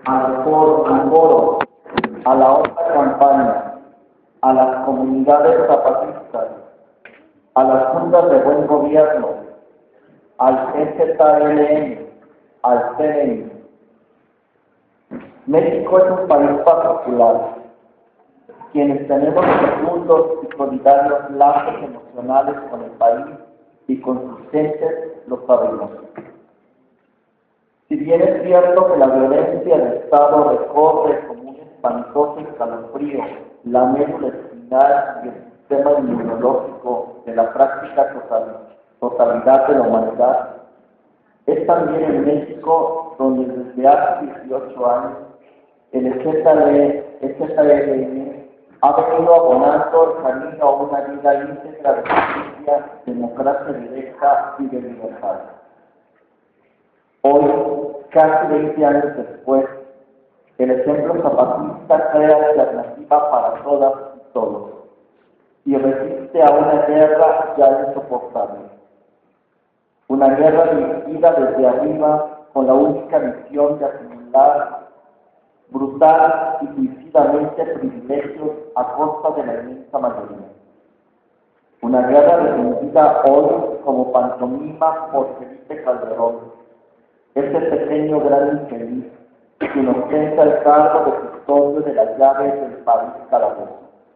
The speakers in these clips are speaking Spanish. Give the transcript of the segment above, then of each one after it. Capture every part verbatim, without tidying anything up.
al foro, al foro, a la otra campaña, a las comunidades zapatistas, a las juntas de buen gobierno, al E Z L N, al C N I. México es un país particular. Quienes tenemos profundos y solidarios lazos emocionales con el país y con sus gentes, lo sabemos. Si bien es cierto que la violencia del Estado recorre como un espantoso escalofrío la médula espinal y el sistema inmunológico de la práctica total, totalidad de la humanidad, es también en México donde desde hace dieciocho años el E Z L N ha venido abonando el camino a una vida íntegra de justicia, democracia directa y de libertad. Hoy, casi veinte años después, el ejemplo zapatista crea alternativa para todas y todos y resiste a una guerra ya insoportable. Una guerra dirigida desde arriba con la única misión de acumular brutal y suicidamente privilegios a costa de la inmensa mayoría. Una guerra defendida hoy como pantomima por Felipe Calderón, ese pequeño gran infeliz que nos ostenta el cargo de custodio de las llaves del país calabozo.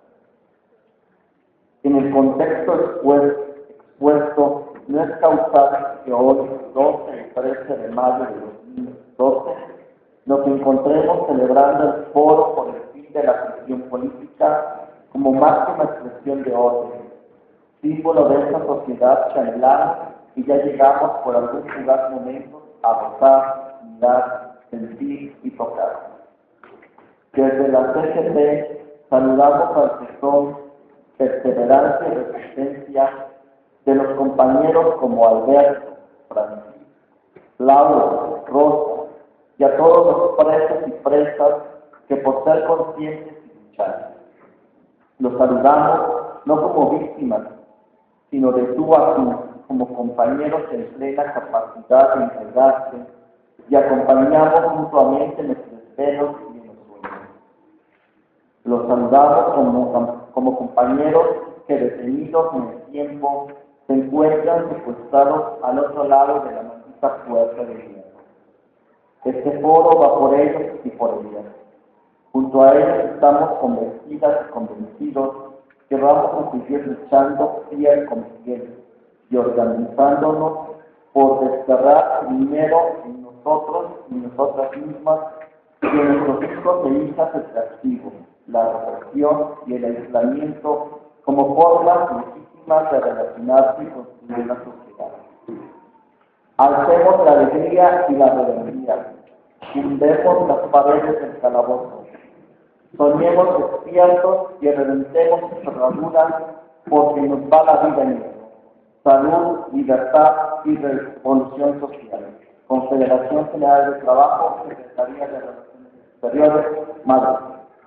En el contexto expuesto, no es causal que hoy, doce y trece de mayo de dos mil doce, nos encontremos celebrando el foro por el fin de la prisión política como máxima expresión de orden, símbolo de esta sociedad que anhelamos y ya llegamos por algún fugaz momento a gozar, mirar, sentir y tocar. Desde la C G T saludamos al tesón, perseverancia y resistencia de los compañeros como Alberto, Francisco, Laura, Rosa, y a todos los presos y presas que por ser conscientes y luchar. Los saludamos no como víctimas, sino de tú a tú, como compañeros en plena capacidad de integrarse, y acompañamos mutuamente en nuestros desvelos y en los sueños. Los saludamos como, como compañeros que detenidos en el tiempo se encuentran secuestrados al otro lado de la maldita puerta del día. Este foro va por ellos y por ellas. Junto a ellos estamos convencidas y convencidos que vamos a seguir luchando fiel con fiel y organizándonos por desterrar primero en nosotros y nosotras mismas y en nuestros hijos e hijas el castigo, la represión y el aislamiento como formas legítimas de relacionarse y construir la sociedad. Alcemos la alegría y la rebeldía. Fundemos las paredes del calabozo. Soñemos despiertos y reventemos sus cerraduras porque nos va la vida en ello. Salud, libertad y revolución social. Confederación General de Trabajo, Secretaría de Relaciones Exteriores, Madrid.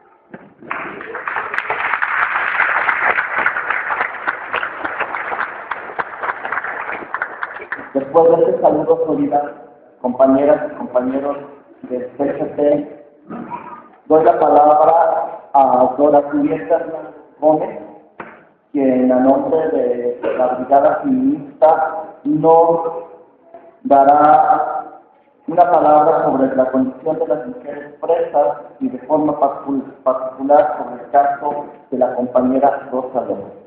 Después de este saludo solidario, compañeras y compañeros del C G T, doy la palabra a Dora Julieta Gómez, quien a nombre de la Brigada Feminista nos dará una palabra sobre la condición de las mujeres presas y de forma particular sobre el caso de la compañera Rosa López.